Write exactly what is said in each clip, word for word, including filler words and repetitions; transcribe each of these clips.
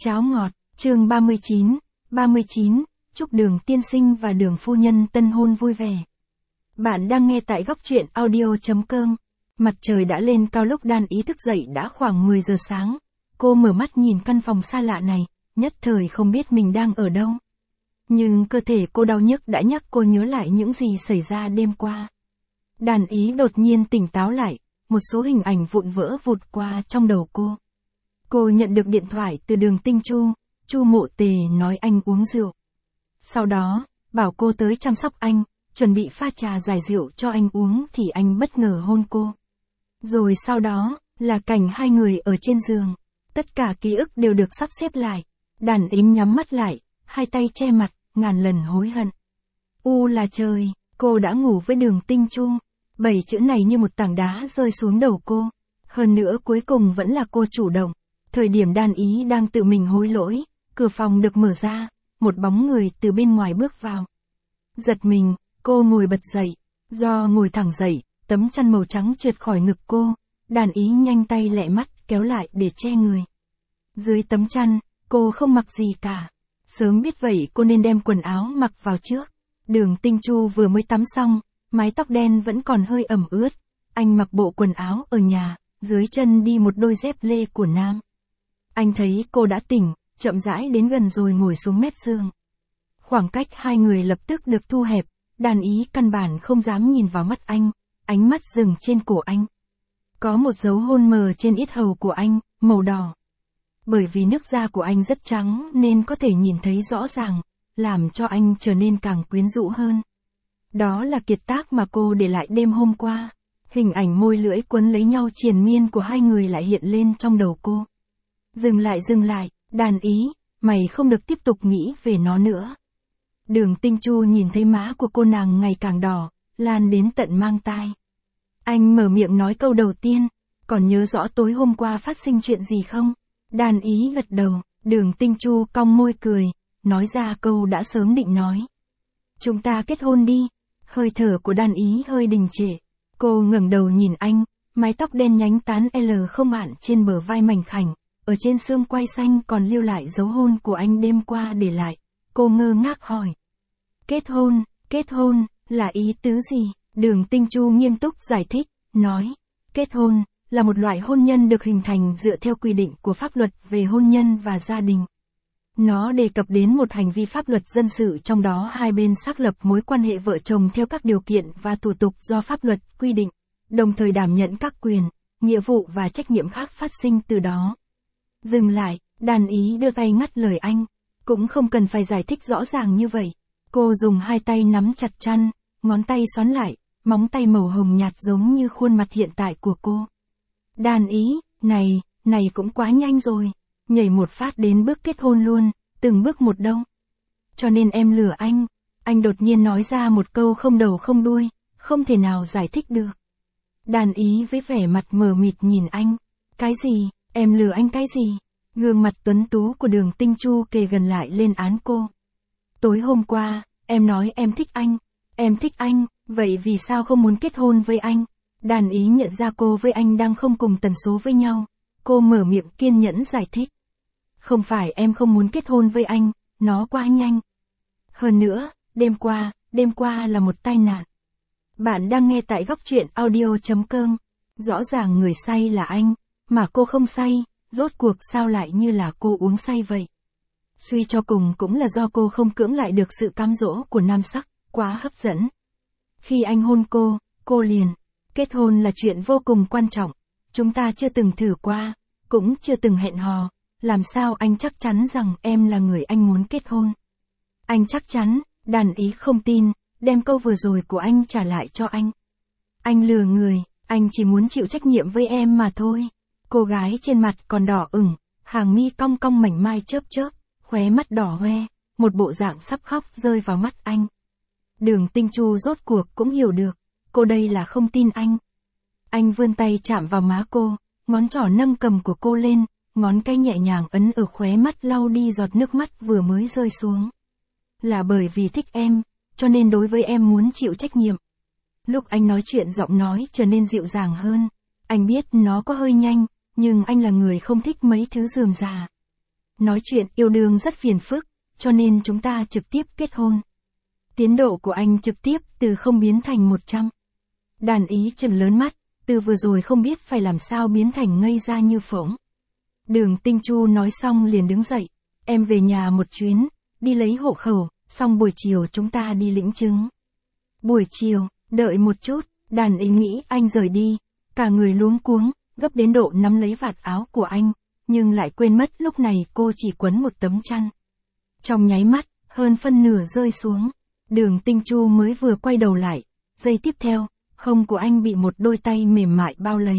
Cháo ngọt, chương ba mươi chín, ba mươi chín, chúc Đường tiên sinh và Đường phu nhân tân hôn vui vẻ. Bạn đang nghe tại góc truyện audio chấm com. Mặt trời đã lên cao lúc Đan Ý thức dậy đã khoảng mười giờ sáng. Cô mở mắt nhìn căn phòng xa lạ này, nhất thời không biết mình đang ở đâu. Nhưng cơ thể cô đau nhức đã nhắc cô nhớ lại những gì xảy ra đêm qua. Đan Ý đột nhiên tỉnh táo lại, một số hình ảnh vụn vỡ vụt qua trong đầu cô. Cô nhận được điện thoại từ Đường Tinh Chu, Chu Mộ Tề nói anh uống rượu. Sau đó, bảo cô tới chăm sóc anh, chuẩn bị pha trà giải rượu cho anh uống thì anh bất ngờ hôn cô. Rồi sau đó, là cảnh hai người ở trên giường. Tất cả ký ức đều được sắp xếp lại. Đàn Yếm nhắm mắt lại, hai tay che mặt, ngàn lần hối hận. U là trời, cô đã ngủ với Đường Tinh Chu. Bảy chữ này như một tảng đá rơi xuống đầu cô. Hơn nữa cuối cùng vẫn là cô chủ động. Thời điểm Đan Ý đang tự mình hối lỗi, cửa phòng được mở ra, một bóng người từ bên ngoài bước vào. Giật mình, cô ngồi bật dậy. Do ngồi thẳng dậy, tấm chăn màu trắng trượt khỏi ngực cô. Đan Ý nhanh tay lẹ mắt kéo lại để che người. Dưới tấm chăn, cô không mặc gì cả. Sớm biết vậy cô nên đem quần áo mặc vào trước. Đường Tinh Chu vừa mới tắm xong, mái tóc đen vẫn còn hơi ẩm ướt. Anh mặc bộ quần áo ở nhà, dưới chân đi một đôi dép lê của nam. Anh thấy cô đã tỉnh, chậm rãi đến gần rồi ngồi xuống mép giường. Khoảng cách hai người lập tức được thu hẹp, Đan Ý căn bản không dám nhìn vào mắt anh, ánh mắt dừng trên cổ anh. Có một dấu hôn mờ trên yết hầu của anh, màu đỏ. Bởi vì nước da của anh rất trắng nên có thể nhìn thấy rõ ràng, làm cho anh trở nên càng quyến rũ hơn. Đó là kiệt tác mà cô để lại đêm hôm qua. Hình ảnh môi lưỡi quấn lấy nhau triền miên của hai người lại hiện lên trong đầu cô. Dừng lại dừng lại, Đan Ý, mày không được tiếp tục nghĩ về nó nữa. Đường Tinh Chu nhìn thấy má của cô nàng ngày càng đỏ, lan đến tận mang tai. Anh mở miệng nói câu đầu tiên, còn nhớ rõ tối hôm qua phát sinh chuyện gì không? Đan Ý gật đầu, Đường Tinh Chu cong môi cười, nói ra câu đã sớm định nói. Chúng ta kết hôn đi. Hơi thở của Đan Ý hơi đình trệ. Cô ngẩng đầu nhìn anh, mái tóc đen nhánh tán L không ạn trên bờ vai mảnh khảnh. Ở trên xương quai xanh còn lưu lại dấu hôn của anh đêm qua để lại. Cô ngơ ngác hỏi. Kết hôn, kết hôn, là ý tứ gì? Đường Tinh Chu nghiêm túc giải thích, nói. Kết hôn, là một loại hôn nhân được hình thành dựa theo quy định của pháp luật về hôn nhân và gia đình. Nó đề cập đến một hành vi pháp luật dân sự trong đó hai bên xác lập mối quan hệ vợ chồng theo các điều kiện và thủ tục do pháp luật quy định, đồng thời đảm nhận các quyền, nghĩa vụ và trách nhiệm khác phát sinh từ đó. Dừng lại, Đan Ý đưa tay ngắt lời anh. Cũng không cần phải giải thích rõ ràng như vậy. Cô dùng hai tay nắm chặt chăn, ngón tay xoắn lại, móng tay màu hồng nhạt giống như khuôn mặt hiện tại của cô. Đan Ý, này, này cũng quá nhanh rồi. Nhảy một phát đến bước kết hôn luôn, từng bước một đâu. Cho nên em lừa anh. Anh đột nhiên nói ra một câu không đầu không đuôi, không thể nào giải thích được. Đan Ý với vẻ mặt mờ mịt nhìn anh. Cái gì? Em lừa anh cái gì? Gương mặt tuấn tú của Đường Tinh Chu kề gần lại lên án cô. Tối hôm qua, em nói em thích anh. Em thích anh, vậy vì sao không muốn kết hôn với anh? Đan Ý nhận ra cô với anh đang không cùng tần số với nhau. Cô mở miệng kiên nhẫn giải thích. Không phải em không muốn kết hôn với anh, nó quá nhanh. Hơn nữa, đêm qua, đêm qua là một tai nạn. Bạn đang nghe tại góc truyện audio chấm com. Rõ ràng người say là anh, mà cô không say, rốt cuộc sao lại như là cô uống say vậy? Suy cho cùng cũng là do cô không cưỡng lại được sự cám dỗ của nam sắc, quá hấp dẫn. Khi anh hôn cô, cô liền. Kết hôn là chuyện vô cùng quan trọng. Chúng ta chưa từng thử qua, cũng chưa từng hẹn hò. Làm sao anh chắc chắn rằng em là người anh muốn kết hôn? Anh chắc chắn, Đan Ý không tin, đem câu vừa rồi của anh trả lại cho anh. Anh lừa người, anh chỉ muốn chịu trách nhiệm với em mà thôi. Cô gái trên mặt còn đỏ ửng, hàng mi cong cong mảnh mai chớp chớp, khóe mắt đỏ hoe, một bộ dạng sắp khóc rơi vào mắt anh. Đường Tinh Chu rốt cuộc cũng hiểu được, cô đây là không tin anh. Anh vươn tay chạm vào má cô, ngón trỏ nâng cầm của cô lên, ngón cái nhẹ nhàng ấn ở khóe mắt lau đi giọt nước mắt vừa mới rơi xuống. Là bởi vì thích em, cho nên đối với em muốn chịu trách nhiệm. Lúc anh nói chuyện giọng nói trở nên dịu dàng hơn. Anh biết nó có hơi nhanh, nhưng anh là người không thích mấy thứ rườm rà. nói chuyện yêu đương rất phiền phức, cho nên chúng ta trực tiếp kết hôn. Tiến độ của anh trực tiếp từ không biến thành một trăm. Đàn ý trừng lớn mắt, từ vừa rồi không biết phải làm sao biến thành ngây ra như phỗng. Đường Tinh Chu nói xong liền đứng dậy, em về nhà một chuyến, đi lấy hộ khẩu, xong buổi chiều chúng ta đi lĩnh chứng. Buổi chiều, đợi một chút, đàn ý nghĩ anh rời đi, cả người luống cuống, gấp đến độ nắm lấy vạt áo của anh, nhưng lại quên mất lúc này cô chỉ quấn một tấm chăn. Trong nháy mắt, hơn phân nửa rơi xuống, Đường Tinh Chu mới vừa quay đầu lại, giây tiếp theo, hông của anh bị một đôi tay mềm mại bao lấy.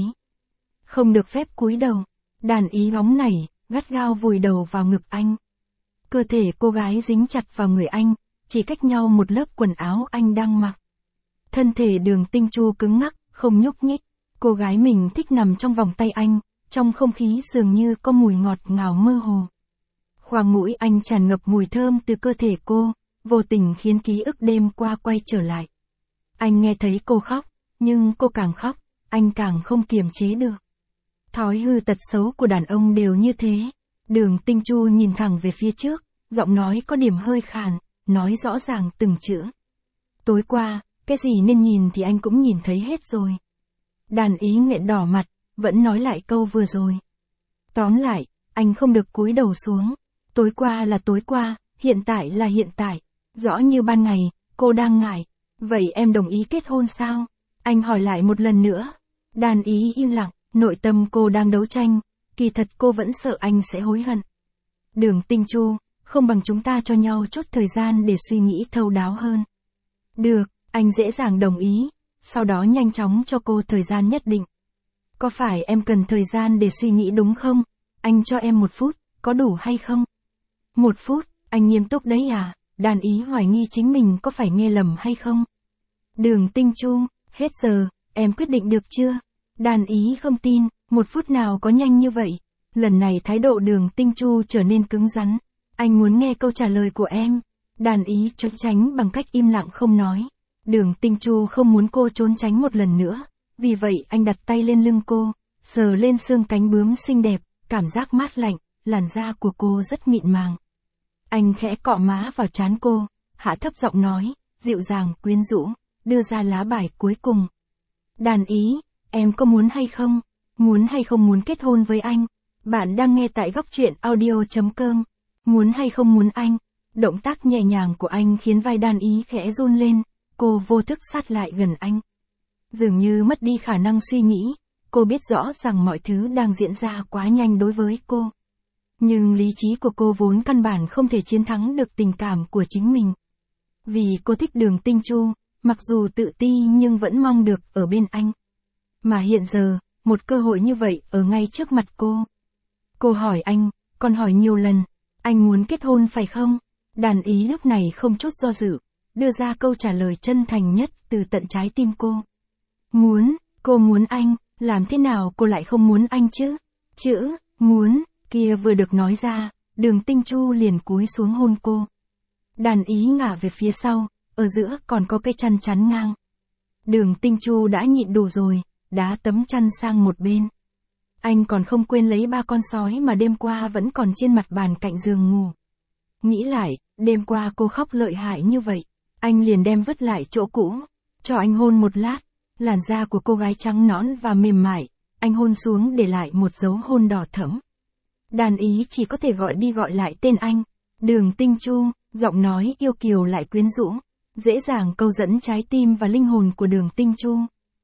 Không được phép cúi đầu, đàn ý nóng nảy, gắt gao vùi đầu vào ngực anh. Cơ thể cô gái dính chặt vào người anh, chỉ cách nhau một lớp quần áo anh đang mặc. Thân thể Đường Tinh Chu cứng ngắc, không nhúc nhích, cô gái mình thích nằm trong vòng tay anh, trong không khí dường như có mùi ngọt ngào mơ hồ. Khoang mũi anh tràn ngập mùi thơm từ cơ thể cô, vô tình khiến ký ức đêm qua quay trở lại. Anh nghe thấy cô khóc, nhưng cô càng khóc, anh càng không kiềm chế được. Thói hư tật xấu của đàn ông đều như thế. Đường Tinh Chu nhìn thẳng về phía trước, giọng nói có điểm hơi khàn, nói rõ ràng từng chữ. Tối qua, cái gì nên nhìn thì anh cũng nhìn thấy hết rồi. Đàn ý nghẹn đỏ mặt, vẫn nói lại câu vừa rồi. Tóm lại, anh không được cúi đầu xuống. Tối qua là tối qua, hiện tại là hiện tại. Rõ như ban ngày, cô đang ngại. Vậy em đồng ý kết hôn sao? Anh hỏi lại một lần nữa. Đàn ý im lặng, nội tâm cô đang đấu tranh. Kỳ thật cô vẫn sợ anh sẽ hối hận. Đường Tinh Chu, không bằng chúng ta cho nhau chút thời gian để suy nghĩ thấu đáo hơn. Được, anh dễ dàng đồng ý. Sau đó nhanh chóng cho cô thời gian nhất định. Có phải em cần thời gian để suy nghĩ đúng không? Anh cho em một phút, có đủ hay không? Một phút, anh nghiêm túc đấy à? Đàn ý hoài nghi chính mình có phải nghe lầm hay không? Đường Tinh Chu, hết giờ, em quyết định được chưa? Đàn ý không tin, một phút nào có nhanh như vậy? Lần này thái độ Đường Tinh Chu trở nên cứng rắn. Anh muốn nghe câu trả lời của em. Đàn ý trốn tránh bằng cách im lặng không nói. Đường Tinh Chu không muốn cô trốn tránh một lần nữa. Vì vậy anh đặt tay lên lưng cô, sờ lên xương cánh bướm xinh đẹp, cảm giác mát lạnh, làn da của cô rất mịn màng. Anh khẽ cọ má vào trán cô, hạ thấp giọng nói, dịu dàng quyến rũ, đưa ra lá bài cuối cùng. Đàn ý, em có muốn hay không? Muốn hay không muốn kết hôn với anh? Bạn đang nghe tại góc truyện audio chấm com. Muốn hay không muốn anh? Động tác nhẹ nhàng của anh khiến vai đàn ý khẽ run lên, cô vô thức sát lại gần anh. Dường như mất đi khả năng suy nghĩ, cô biết rõ rằng mọi thứ đang diễn ra quá nhanh đối với cô. Nhưng lý trí của cô vốn căn bản không thể chiến thắng được tình cảm của chính mình. Vì cô thích Đường Tinh Chu, mặc dù tự ti nhưng vẫn mong được ở bên anh. Mà hiện giờ, một cơ hội như vậy ở ngay trước mặt cô. Cô hỏi anh, còn hỏi nhiều lần, anh muốn kết hôn phải không? Đàn ý lúc này không chút do dự, đưa ra câu trả lời chân thành nhất từ tận trái tim cô. Muốn, cô muốn anh, làm thế nào cô lại không muốn anh chứ? Chữ, muốn, kia vừa được nói ra, Đường Tinh Chu liền cúi xuống hôn cô. Đàn ý ngả về phía sau, ở giữa còn có cái chăn chắn ngang. Đường Tinh Chu đã nhịn đủ rồi, đá tấm chăn sang một bên. Anh còn không quên lấy ba con sói mà đêm qua vẫn còn trên mặt bàn cạnh giường ngủ. Nghĩ lại, đêm qua cô khóc lợi hại như vậy, anh liền đem vứt lại chỗ cũ, cho anh hôn một lát. Làn da của cô gái trắng nõn và mềm mại, anh hôn xuống để lại một dấu hôn đỏ thẫm. Đàn ý chỉ có thể gọi đi gọi lại tên anh. Đường Tinh Chu, giọng nói yêu kiều lại quyến rũ, dễ dàng câu dẫn trái tim và linh hồn của Đường Tinh Chu.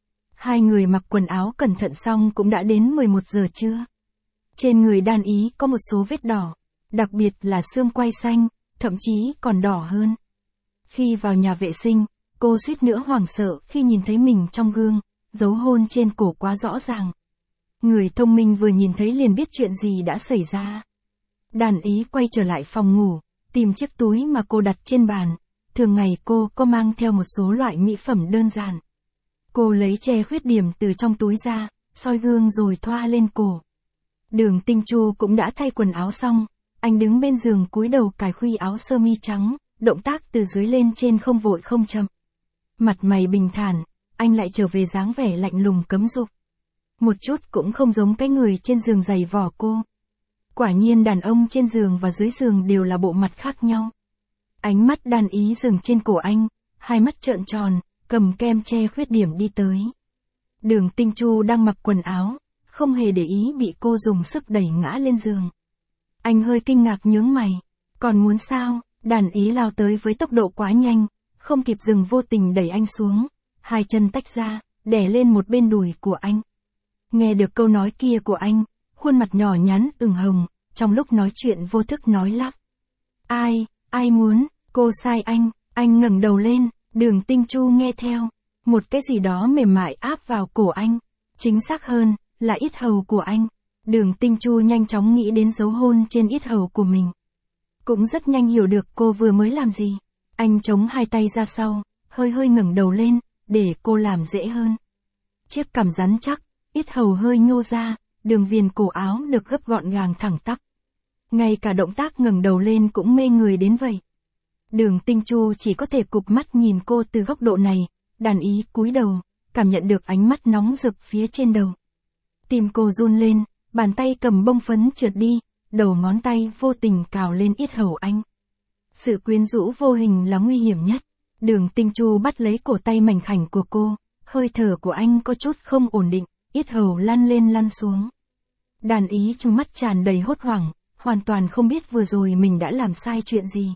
Hai người mặc quần áo cẩn thận xong cũng đã đến mười một giờ trưa. Trên người đàn ý có một số vết đỏ, đặc biệt là xương quai xanh, thậm chí còn đỏ hơn. Khi vào nhà vệ sinh, cô suýt nữa hoảng sợ khi nhìn thấy mình trong gương, dấu hôn trên cổ quá rõ ràng. Người thông minh vừa nhìn thấy liền biết chuyện gì đã xảy ra. Đàn ý quay trở lại phòng ngủ, tìm chiếc túi mà cô đặt trên bàn. Thường ngày cô có mang theo một số loại mỹ phẩm đơn giản. Cô lấy che khuyết điểm từ trong túi ra, soi gương rồi thoa lên cổ. Đường Tinh Chu cũng đã thay quần áo xong, anh đứng bên giường cúi đầu cài khuy áo sơ mi trắng, động tác từ dưới lên trên không vội không chậm. Mặt mày bình thản, anh lại trở về dáng vẻ lạnh lùng cấm dục. Một chút cũng không giống cái người trên giường giày vò cô. Quả nhiên đàn ông trên giường và dưới giường đều là bộ mặt khác nhau. Ánh mắt đàn ý dừng trên cổ anh, hai mắt trợn tròn, cầm kem che khuyết điểm đi tới. Đường Tinh Chu đang mặc quần áo, không hề để ý bị cô dùng sức đẩy ngã lên giường. Anh hơi kinh ngạc nhướng mày. Còn muốn sao? Đàn ý lao tới với tốc độ quá nhanh, không kịp dừng vô tình đẩy anh xuống. Hai chân tách ra, đè lên một bên đùi của anh. Nghe được câu nói kia của anh, khuôn mặt nhỏ nhắn ửng hồng, trong lúc nói chuyện vô thức nói lắp. Ai, ai muốn, cô sai anh, anh ngẩng đầu lên, Đường Tinh Chu nghe theo. Một cái gì đó mềm mại áp vào cổ anh, chính xác hơn, là yết hầu của anh. Đường Tinh Chu nhanh chóng nghĩ đến dấu hôn trên yết hầu của mình. Cũng rất nhanh hiểu được cô vừa mới làm gì. Anh chống hai tay ra sau, hơi hơi ngẩng đầu lên, để cô làm dễ hơn. Chiếc cằm rắn chắc, yết hầu hơi nhô ra, đường viền cổ áo được gấp gọn gàng thẳng tắp. Ngay cả động tác ngẩng đầu lên cũng mê người đến vậy. Đường Tinh Chu chỉ có thể cụp mắt nhìn cô từ góc độ này, đàn ý cúi đầu, cảm nhận được ánh mắt nóng rực phía trên đầu. Tim cô run lên, bàn tay cầm bông phấn trượt đi, đầu ngón tay vô tình cào lên yết hầu anh. Sự quyến rũ vô hình là nguy hiểm nhất. Đường Tinh Chu bắt lấy cổ tay mảnh khảnh của cô, hơi thở của anh có chút không ổn định, yết hầu lăn lên lăn xuống. Đàn ý trong mắt tràn đầy hốt hoảng, hoàn toàn không biết vừa rồi mình đã làm sai chuyện gì.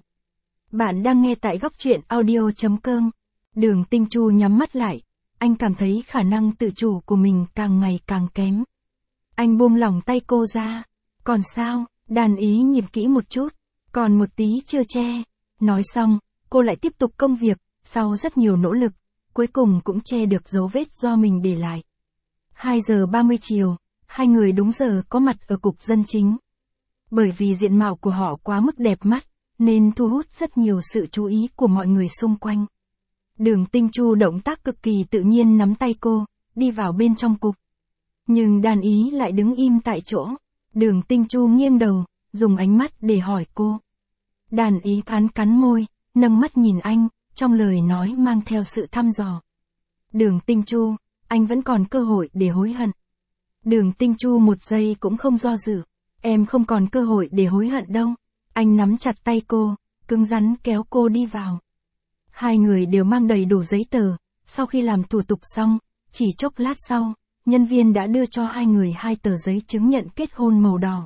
Bạn đang nghe tại góc truyện audio chấm com. Đường Tinh Chu nhắm mắt lại, anh cảm thấy khả năng tự chủ của mình càng ngày càng kém. Anh buông lỏng tay cô ra. Còn sao? Đàn ý nhịp kỹ một chút. Còn một tí chưa che. Nói xong, cô lại tiếp tục công việc, sau rất nhiều nỗ lực, cuối cùng cũng che được dấu vết do mình để lại. hai giờ ba mươi chiều, hai người đúng giờ có mặt ở cục dân chính. Bởi vì diện mạo của họ quá mức đẹp mắt, nên thu hút rất nhiều sự chú ý của mọi người xung quanh. Đường Tinh Chu động tác cực kỳ tự nhiên nắm tay cô, đi vào bên trong cục. Nhưng đàn ý lại đứng im tại chỗ. Đường Tinh Chu nghiêng đầu, dùng ánh mắt để hỏi cô. Đàn ý cắn cắn môi, nâng mắt nhìn anh, trong lời nói mang theo sự thăm dò. Đường Tinh Chu, anh vẫn còn cơ hội để hối hận. Đường Tinh Chu một giây cũng không do dự. Em không còn cơ hội để hối hận đâu. Anh nắm chặt tay cô, cứng rắn kéo cô đi vào. Hai người đều mang đầy đủ giấy tờ, sau khi làm thủ tục xong, chỉ chốc lát sau, nhân viên đã đưa cho hai người hai tờ giấy chứng nhận kết hôn màu đỏ.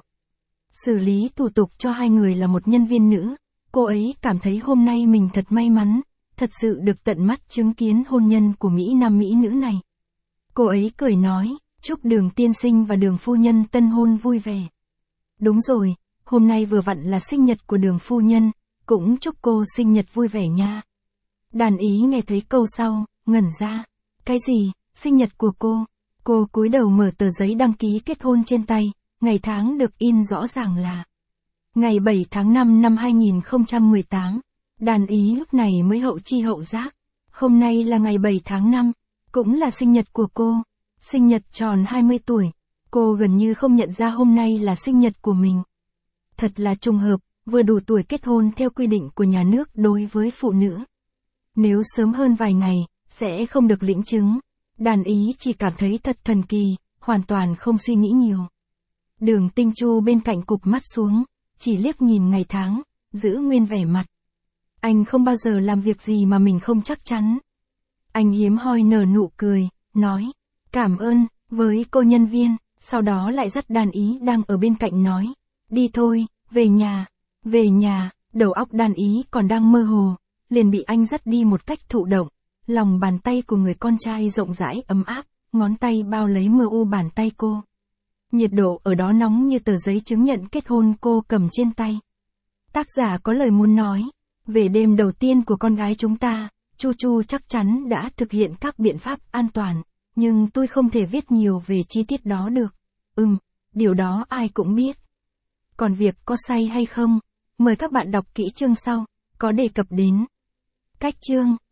Xử lý thủ tục cho hai người là một nhân viên nữ, cô ấy cảm thấy hôm nay mình thật may mắn, thật sự được tận mắt chứng kiến hôn nhân của Mỹ Nam Mỹ nữ này. Cô ấy cười nói, chúc Đường tiên sinh và Đường phu nhân tân hôn vui vẻ. Đúng rồi, hôm nay vừa vặn là sinh nhật của Đường phu nhân, cũng chúc cô sinh nhật vui vẻ nha. Đàn ý nghe thấy câu sau, ngẩn ra. Cái gì, sinh nhật của cô? Cô cúi đầu mở tờ giấy đăng ký kết hôn trên tay, ngày tháng được in rõ ràng là ngày bảy tháng năm năm hai nghìn không trăm mười tám. Đàn ý lúc này mới hậu chi hậu giác. Hôm nay là ngày bảy tháng năm, cũng là sinh nhật của cô. Sinh nhật tròn hai mươi tuổi. Cô gần như không nhận ra hôm nay là sinh nhật của mình. Thật là trùng hợp, vừa đủ tuổi kết hôn theo quy định của nhà nước đối với phụ nữ. Nếu sớm hơn vài ngày, sẽ không được lĩnh chứng. Đàn ý chỉ cảm thấy thật thần kỳ, hoàn toàn không suy nghĩ nhiều. Đường Tinh Chu bên cạnh cụp mắt xuống, chỉ liếc nhìn ngày tháng, giữ nguyên vẻ mặt. Anh không bao giờ làm việc gì mà mình không chắc chắn. Anh hiếm hoi nở nụ cười, nói, cảm ơn, với cô nhân viên, sau đó lại dắt đàn ý đang ở bên cạnh nói, đi thôi, về nhà, về nhà, đầu óc đàn ý còn đang mơ hồ, liền bị anh dắt đi một cách thụ động. Lòng bàn tay của người con trai rộng rãi ấm áp, ngón tay bao lấy mờ u bàn tay cô. Nhiệt độ ở đó nóng như tờ giấy chứng nhận kết hôn cô cầm trên tay. Tác giả có lời muốn nói, về đêm đầu tiên của con gái chúng ta, Chu Chu chắc chắn đã thực hiện các biện pháp an toàn, nhưng tôi không thể viết nhiều về chi tiết đó được. Ừm, điều đó ai cũng biết. Còn việc có say hay không, mời các bạn đọc kỹ chương sau, có đề cập đến. Cách chương